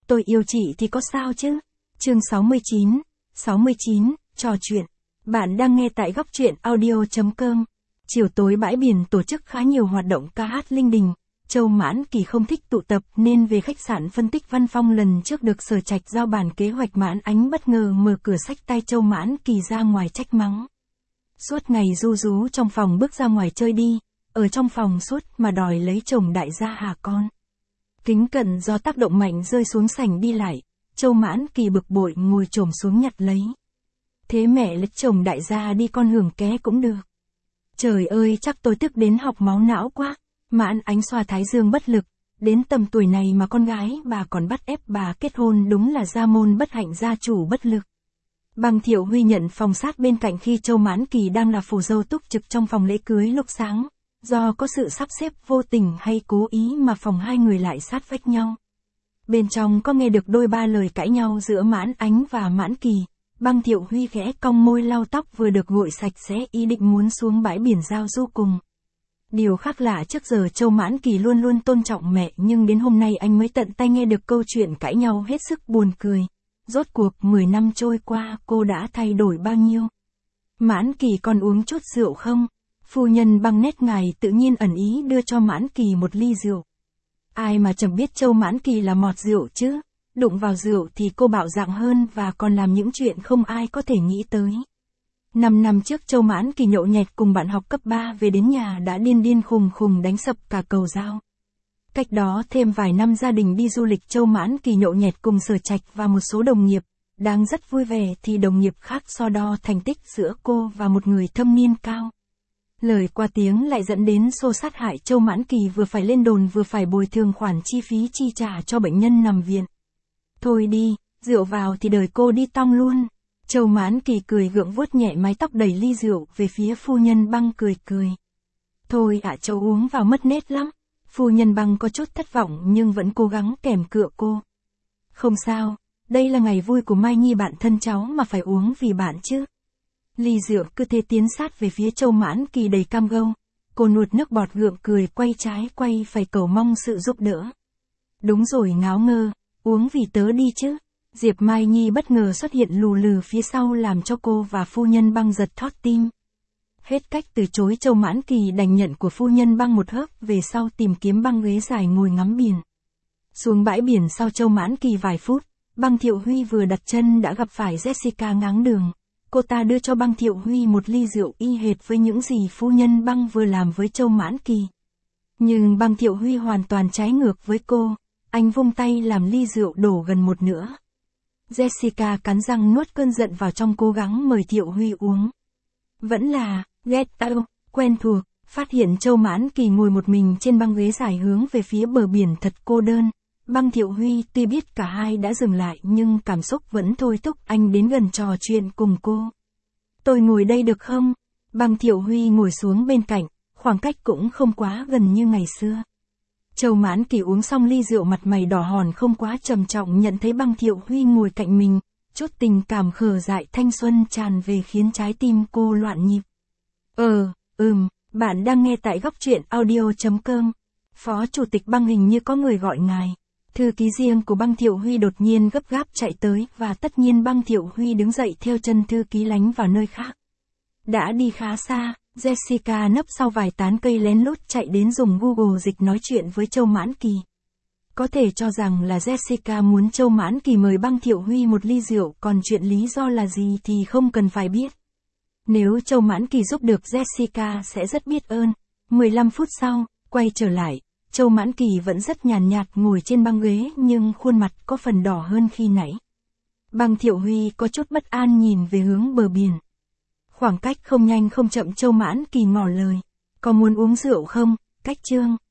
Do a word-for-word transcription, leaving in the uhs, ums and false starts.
Tôi yêu chị thì có sao chứ? Chương sáu mươi chín, sáu mươi chín, trò chuyện. Bạn đang nghe tại góc truyện audio chấm com. Chiều tối bãi biển tổ chức khá nhiều hoạt động ca hát linh đình. Châu Mãn Kỳ không thích tụ tập nên về khách sạn phân tích văn phong lần trước được Sở Trạch giao bản kế hoạch. Mãn Ánh bất ngờ mở cửa xách tay Châu Mãn Kỳ ra ngoài trách mắng. Suốt ngày ru rú trong phòng bước ra ngoài chơi đi, ở trong phòng suốt mà đòi lấy chồng đại gia hả con? Kính cận do tác động mạnh rơi xuống sảnh đi lại, Châu Mãn Kỳ bực bội ngồi chồm xuống nhặt lấy. Thế mẹ lấy chồng đại gia đi con hưởng ké cũng được. Trời ơi, chắc tôi tức đến học máu não quá. Mãn Ánh xoa thái dương bất lực, đến tầm tuổi này mà con gái bà còn bắt ép bà kết hôn, đúng là gia môn bất hạnh gia chủ bất lực. Băng Thiệu Huy nhận phòng sát bên cạnh khi Châu Mãn Kỳ đang là phù dâu túc trực trong phòng lễ cưới lúc sáng. Do có sự sắp xếp vô tình hay cố ý mà phòng hai người lại sát vách nhau. Bên trong có nghe được đôi ba lời cãi nhau giữa Mãn Ánh và Mãn Kỳ. Băng Thiệu Huy khẽ cong môi lau tóc vừa được gội sạch sẽ, ý định muốn xuống bãi biển giao du cùng. Điều khác lạ, trước giờ Châu Mãn Kỳ luôn luôn tôn trọng mẹ, nhưng đến hôm nay anh mới tận tay nghe được câu chuyện cãi nhau hết sức buồn cười. Rốt cuộc mười năm trôi qua cô đã thay đổi bao nhiêu? Mãn Kỳ còn uống chút rượu không? Phu nhân Băng nét ngài tự nhiên ẩn ý đưa cho Mãn Kỳ một ly rượu. Ai mà chẳng biết Châu Mãn Kỳ là mọt rượu chứ? Đụng vào rượu thì cô bạo dạn hơn và còn làm những chuyện không ai có thể nghĩ tới. Năm năm trước Châu Mãn Kỳ nhậu nhẹt cùng bạn học cấp ba về đến nhà đã điên điên khùng khùng đánh sập cả cầu dao. Cách đó thêm vài năm gia đình đi du lịch, Châu Mãn Kỳ nhậu nhẹt cùng Sở Trạch và một số đồng nghiệp. Đang rất vui vẻ thì đồng nghiệp khác so đo thành tích giữa cô và một người thâm niên cao. Lời qua tiếng lại dẫn đến xô xát, hại Châu Mãn Kỳ vừa phải lên đồn vừa phải bồi thường khoản chi phí chi trả cho bệnh nhân nằm viện. Thôi đi, rượu vào thì đời cô đi tong luôn. Châu Mãn Kỳ cười gượng vuốt nhẹ mái tóc đầy ly rượu về phía phu nhân Băng, cười cười. Thôi ạ, Châu uống vào mất nết lắm. Phu nhân Băng có chút thất vọng nhưng vẫn cố gắng kèm cựa cô. Không sao, đây là ngày vui của Mai Nhi bạn thân cháu mà phải uống vì bạn chứ. Ly rượu cứ thế tiến sát về phía Châu Mãn Kỳ đầy cam gâu. Cô nuốt nước bọt gượng cười, quay trái quay phải cầu mong sự giúp đỡ. Đúng rồi ngáo ngơ, uống vì tớ đi chứ. Diệp Mai Nhi bất ngờ xuất hiện lù lừ phía sau làm cho cô và phu nhân Băng giật thót tim. Hết cách từ chối, Châu Mãn Kỳ đành nhận của phu nhân Băng một hớp, về sau tìm kiếm băng ghế dài ngồi ngắm biển. Xuống bãi biển sau Châu Mãn Kỳ vài phút, Băng Thiệu Huy vừa đặt chân đã gặp phải Jessica ngáng đường. Cô ta đưa cho Băng Thiệu Huy một ly rượu y hệt với những gì phu nhân Băng vừa làm với Châu Mãn Kỳ. Nhưng Băng Thiệu Huy hoàn toàn trái ngược với cô, anh vung tay làm ly rượu đổ gần một nửa. Jessica cắn răng nuốt cơn giận vào trong, cố gắng mời Thiệu Huy uống. Vẫn là, ghét tao, quen thuộc, phát hiện Châu Mãn Kỳ ngồi một mình trên băng ghế dài hướng về phía bờ biển thật cô đơn. Băng Thiệu Huy tuy biết cả hai đã dừng lại nhưng cảm xúc vẫn thôi thúc anh đến gần trò chuyện cùng cô. Tôi ngồi đây được không? Băng Thiệu Huy ngồi xuống bên cạnh, khoảng cách cũng không quá gần như ngày xưa. Châu Mãn Kỳ uống xong ly rượu, mặt mày đỏ hòn không quá trầm trọng, nhận thấy Băng Thiệu Huy ngồi cạnh mình, chút tình cảm khờ dại thanh xuân tràn về khiến trái tim cô loạn nhịp. Ờ, ừm, bạn đang nghe tại góc truyện audio chấm com. Phó Chủ tịch Băng, hình như có người gọi ngài. Thư ký riêng của Băng Thiệu Huy đột nhiên gấp gáp chạy tới và tất nhiên Băng Thiệu Huy đứng dậy theo chân thư ký lánh vào nơi khác. Đã đi khá xa, Jessica nấp sau vài tán cây lén lút chạy đến dùng Google Dịch nói chuyện với Châu Mãn Kỳ. Có thể cho rằng là Jessica muốn Châu Mãn Kỳ mời Băng Thiệu Huy một ly rượu, còn chuyện lý do là gì thì không cần phải biết. Nếu Châu Mãn Kỳ giúp được Jessica sẽ rất biết ơn. mười lăm phút sau, quay trở lại, Châu Mãn Kỳ vẫn rất nhàn nhạt ngồi trên băng ghế nhưng khuôn mặt có phần đỏ hơn khi nãy. Băng Thiệu Huy có chút bất an nhìn về hướng bờ biển. Khoảng cách không nhanh không chậm, Châu Mãn Kỳ ngỏ lời. Có muốn uống rượu không, Cách Trương?